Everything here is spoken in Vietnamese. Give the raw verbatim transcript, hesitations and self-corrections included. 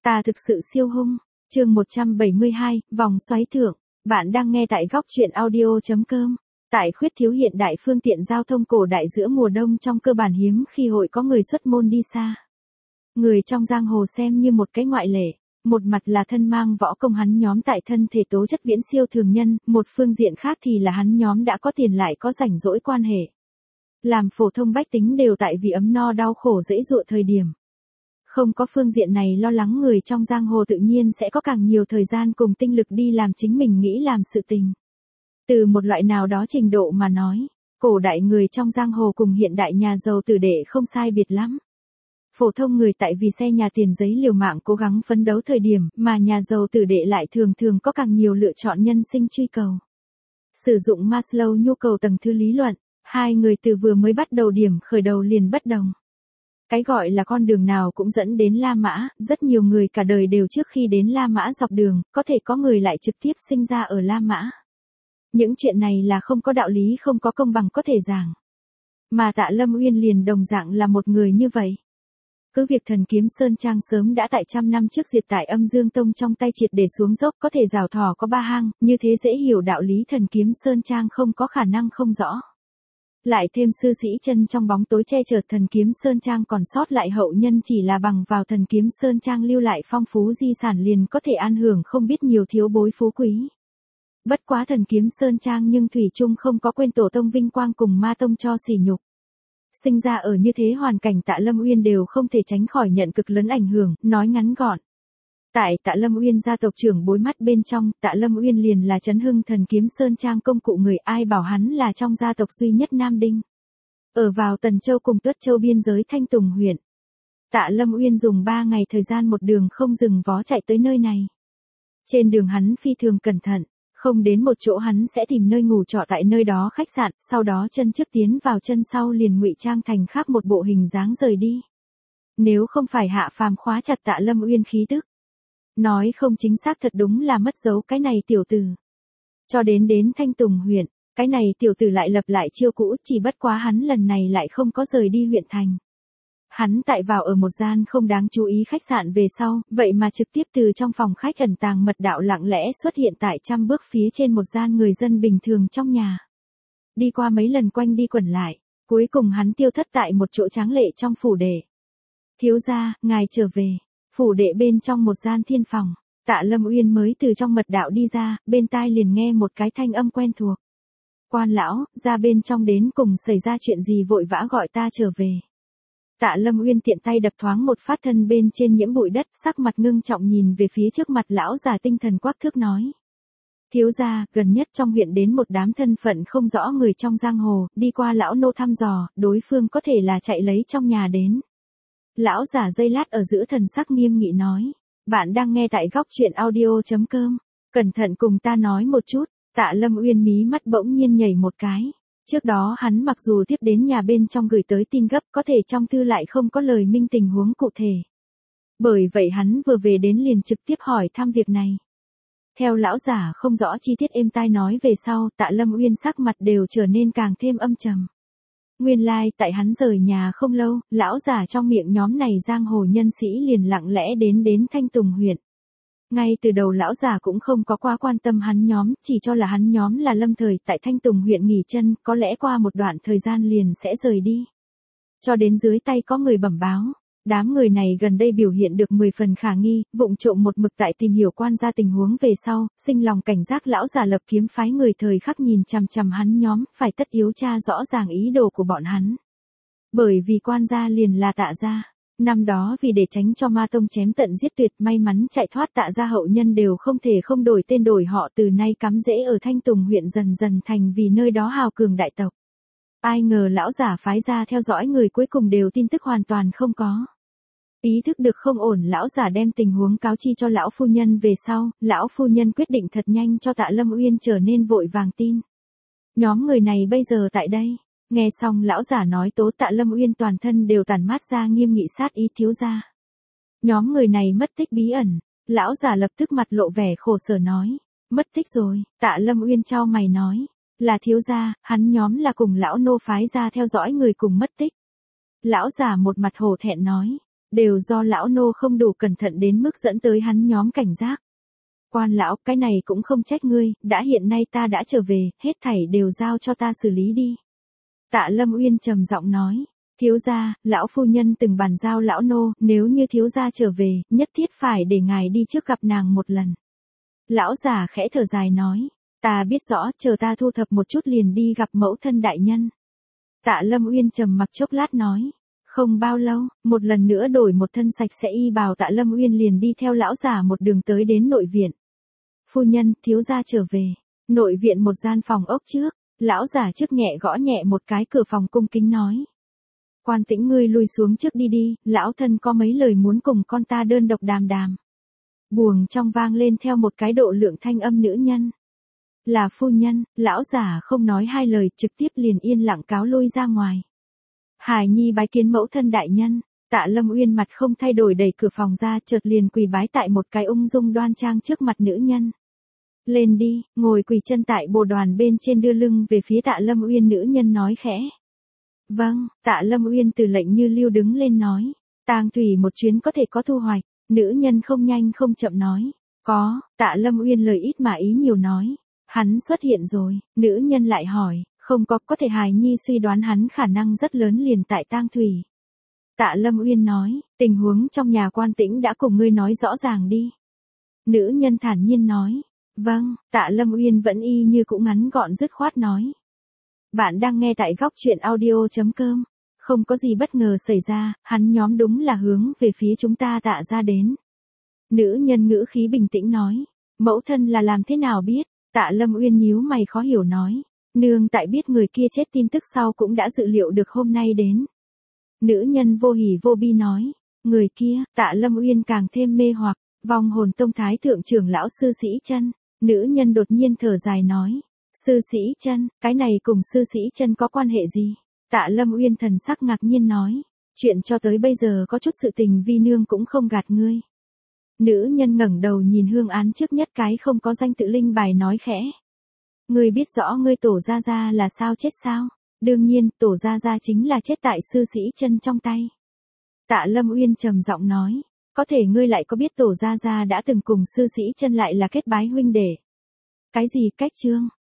Ta thực sự siêu hung. Chương một trăm bảy mươi hai, vòng xoáy thượng. Bạn đang nghe tại góc truyện audio chấm com. Tại khuyết thiếu hiện đại phương tiện giao thông cổ đại giữa mùa đông trong cơ bản hiếm khi hội có người xuất môn đi xa. Người trong giang hồ xem như một cái ngoại lệ. Một mặt là thân mang võ công hắn nhóm tại thân thể tố chất viễn siêu thường nhân, một phương diện khác thì là hắn nhóm đã có tiền lại có rảnh rỗi quan hệ. Làm phổ thông bách tính đều tại vì ấm no đau khổ dễ dụa thời điểm. Không có phương diện này lo lắng, người trong giang hồ tự nhiên sẽ có càng nhiều thời gian cùng tinh lực đi làm chính mình nghĩ làm sự tình. Từ một loại nào đó trình độ mà nói, cổ đại người trong giang hồ cùng hiện đại nhà giàu tử đệ không sai biệt lắm. Phổ thông người tại vì xe nhà tiền giấy liều mạng cố gắng phấn đấu thời điểm, mà nhà giàu tử đệ lại thường thường có càng nhiều lựa chọn nhân sinh truy cầu. Sử dụng Maslow nhu cầu tầng thứ lý luận, hai người từ vừa mới bắt đầu điểm khởi đầu liền bất đồng. Cái gọi là con đường nào cũng dẫn đến La Mã, rất nhiều người cả đời đều trước khi đến La Mã dọc đường, có thể có người lại trực tiếp sinh ra ở La Mã. Những chuyện này là không có đạo lý, không có công bằng có thể giảng. Mà Tạ Lâm Uyên liền đồng dạng là một người như vậy. Cứ việc Thần Kiếm Sơn Trang sớm đã tại trăm năm trước diệt tại Âm Dương Tông trong tay triệt để xuống dốc, có thể rào thỏ có ba hang, như thế dễ hiểu đạo lý Thần Kiếm Sơn Trang không có khả năng không rõ. Lại thêm sư sĩ chân trong bóng tối che chở Thần Kiếm Sơn Trang còn sót lại hậu nhân chỉ là bằng vào Thần Kiếm Sơn Trang lưu lại phong phú di sản liền có thể an hưởng không biết nhiều thiếu bối phú quý. Bất quá Thần Kiếm Sơn Trang nhưng thủy chung không có quên tổ tông vinh quang cùng ma tông cho sỉ nhục. Sinh ra ở như thế hoàn cảnh Tạ Lâm Uyên đều không thể tránh khỏi nhận cực lớn ảnh hưởng, nói ngắn gọn. Tại Tạ Lâm Uyên gia tộc trưởng bối mắt bên trong, Tạ Lâm Uyên liền là chấn hưng Thần Kiếm Sơn Trang công cụ người, ai bảo hắn là trong gia tộc duy nhất nam đinh. Ở vào Tần Châu cùng Tuất Châu biên giới Thanh Tùng huyện. Tạ Lâm Uyên dùng ba ngày thời gian một đường không dừng vó chạy tới nơi này. Trên đường hắn phi thường cẩn thận, không đến một chỗ hắn sẽ tìm nơi ngủ trọ tại nơi đó khách sạn, sau đó chân trước tiến vào chân sau liền ngụy trang thành khác một bộ hình dáng rời đi. Nếu không phải Hạ Phàm khóa chặt Tạ Lâm Uyên khí tức. Nói không chính xác, thật đúng là mất dấu cái này tiểu tử. Cho đến đến Thanh Tùng huyện, cái này tiểu tử lại lập lại chiêu cũ, chỉ bất quá hắn lần này lại không có rời đi huyện thành. Hắn tại vào ở một gian không đáng chú ý khách sạn về sau, vậy mà trực tiếp từ trong phòng khách ẩn tàng mật đạo lặng lẽ xuất hiện tại trăm bước phía trên một gian người dân bình thường trong nhà. Đi qua mấy lần quanh đi quẩn lại, cuối cùng hắn tiêu thất tại một chỗ tráng lệ trong phủ đệ. Thiếu gia, ngài trở về. Phủ đệ bên trong một gian thiên phòng, Tạ Lâm Uyên mới từ trong mật đạo đi ra, bên tai liền nghe một cái thanh âm quen thuộc. Quan lão, ra bên trong đến cùng xảy ra chuyện gì vội vã gọi ta trở về. Tạ Lâm Uyên tiện tay đập thoáng một phát thân bên trên nhiễm bụi đất, sắc mặt ngưng trọng nhìn về phía trước mặt lão già tinh thần quắc thước nói. Thiếu gia, gần nhất trong huyện đến một đám thân phận không rõ người trong giang hồ, đi qua lão nô thăm dò, đối phương có thể là chạy lấy trong nhà đến. Lão giả giây lát ở giữa thần sắc nghiêm nghị nói. Bạn đang nghe tại góc truyện audio chấm com. Cẩn thận cùng ta nói một chút. Tạ Lâm Uyên mí mắt bỗng nhiên nhảy một cái. Trước đó hắn mặc dù tiếp đến nhà bên trong gửi tới tin gấp, có thể trong thư lại không có lời minh tình huống cụ thể. Bởi vậy hắn vừa về đến liền trực tiếp hỏi thăm việc này. Theo lão giả không rõ chi tiết êm tai nói về sau, Tạ Lâm Uyên sắc mặt đều trở nên càng thêm âm trầm. Nguyên lai, like, tại hắn rời nhà không lâu, lão giả trong miệng nhóm này giang hồ nhân sĩ liền lặng lẽ đến đến Thanh Tùng huyện. Ngay từ đầu lão giả cũng không có quá quan tâm hắn nhóm, chỉ cho là hắn nhóm là lâm thời tại Thanh Tùng huyện nghỉ chân, có lẽ qua một đoạn thời gian liền sẽ rời đi. Cho đến dưới tay có người bẩm báo, đám người này gần đây biểu hiện được mười phần khả nghi, vụng trộm một mực tại tìm hiểu quan gia tình huống về sau, sinh lòng cảnh giác, lão giả lập kiếm phái người thời khắc nhìn chằm chằm hắn nhóm, phải tất yếu tra rõ ràng ý đồ của bọn hắn. Bởi vì quan gia liền là Tạ gia. Năm đó vì để tránh cho ma tông chém tận giết tuyệt, may mắn chạy thoát Tạ gia hậu nhân đều không thể không đổi tên đổi họ, từ nay cắm rễ ở Thanh Tùng huyện dần dần thành vì nơi đó hào cường đại tộc. Ai ngờ lão giả phái ra theo dõi người cuối cùng đều tin tức hoàn toàn không có. Ý thức được không ổn, lão giả đem tình huống cáo chi cho lão phu nhân về sau, lão phu nhân quyết định thật nhanh cho Tạ Lâm Uyên trở nên vội vàng tin. Nhóm người này bây giờ tại đây. Nghe xong lão giả nói tố, Tạ Lâm Uyên toàn thân đều tản mát ra nghiêm nghị sát ý. Thiếu gia, nhóm người này mất tích bí ẩn. Lão giả lập tức mặt lộ vẻ khổ sở nói. Mất tích rồi. Tạ Lâm Uyên chau mày nói. Là thiếu gia, hắn nhóm là cùng lão nô phái ra theo dõi người cùng mất tích. Lão giả một mặt hổ thẹn nói. đều do lão nô không đủ cẩn thận đến mức dẫn tới hắn nhóm cảnh giác. Quan lão, cái này cũng không trách ngươi, đã hiện nay ta đã trở về, hết thảy đều giao cho ta xử lý đi. Tạ Lâm Uyên trầm giọng nói, thiếu gia, lão phu nhân từng bàn giao lão nô, nếu như thiếu gia trở về, nhất thiết phải để ngài đi trước gặp nàng một lần. Lão già khẽ thở dài nói, ta biết rõ, chờ ta thu thập một chút liền đi gặp mẫu thân đại nhân. Tạ Lâm Uyên trầm mặc chốc lát nói, không bao lâu, một lần nữa đổi một thân sạch sẽ y bào Tạ Lâm Uyên liền đi theo lão già một đường tới đến nội viện. Phu nhân, thiếu gia trở về. Nội viện một gian phòng ốc trước, lão già trước nhẹ gõ nhẹ một cái cửa phòng cung kính nói. Quan Tĩnh ngươi lui xuống trước đi đi, lão thân có mấy lời muốn cùng con ta đơn độc đàm đàm. Buồng trong vang lên theo một cái độ lượng thanh âm nữ nhân. Là phu nhân, lão già không nói hai lời trực tiếp liền yên lặng cáo lui ra ngoài. Hải Nhi bái kiến mẫu thân đại nhân. Tạ Lâm Uyên mặt không thay đổi đẩy cửa phòng ra chợt liền quỳ bái tại một cái ung dung đoan trang trước mặt nữ nhân. Lên đi, ngồi quỳ chân tại bồ đoàn bên trên đưa lưng về phía Tạ Lâm Uyên nữ nhân nói khẽ. Vâng, Tạ Lâm Uyên từ lệnh như lưu đứng lên nói. Tang thủy một chuyến có thể có thu hoạch, nữ nhân không nhanh không chậm nói. Có, Tạ Lâm Uyên lời ít mà ý nhiều nói. Hắn xuất hiện rồi, nữ nhân lại hỏi, không có, có thể Hài Nhi suy đoán hắn khả năng rất lớn liền tại Tang thủy. Tạ Lâm Uyên nói, tình huống trong nhà Quan Tĩnh đã cùng ngươi nói rõ ràng đi. Nữ nhân thản nhiên nói, vâng, Tạ Lâm Uyên vẫn y như cũng ngắn gọn dứt khoát nói. Bạn đang nghe tại góc truyện audio.com, không có gì bất ngờ xảy ra, hắn nhóm đúng là hướng về phía chúng ta Tạ ra đến. Nữ nhân ngữ khí bình tĩnh nói, mẫu thân là làm thế nào biết, Tạ Lâm Uyên nhíu mày khó hiểu nói, nương tại biết người kia chết tin tức sau cũng đã dự liệu được hôm nay đến. Nữ nhân vô hỉ vô bi nói, người kia, Tạ Lâm Uyên càng thêm mê hoặc, vong hồn tông thái thượng trưởng lão sư sĩ chân. Nữ nhân đột nhiên thở dài nói, sư sĩ chân, cái này cùng sư sĩ chân có quan hệ gì? Tạ Lâm Uyên thần sắc ngạc nhiên nói, chuyện cho tới bây giờ có chút sự tình vi nương cũng không gạt ngươi. Nữ nhân ngẩng đầu nhìn hương án trước nhất cái không có danh tự linh bài nói khẽ. Ngươi biết rõ ngươi tổ gia gia là sao chết sao? Đương nhiên, tổ gia gia chính là chết tại sư sĩ chân trong tay. Tạ Lâm Uyên trầm giọng nói, có thể ngươi lại có biết tổ gia gia đã từng cùng sư sĩ chân lại là kết bái huynh đệ. Cái gì cách chương?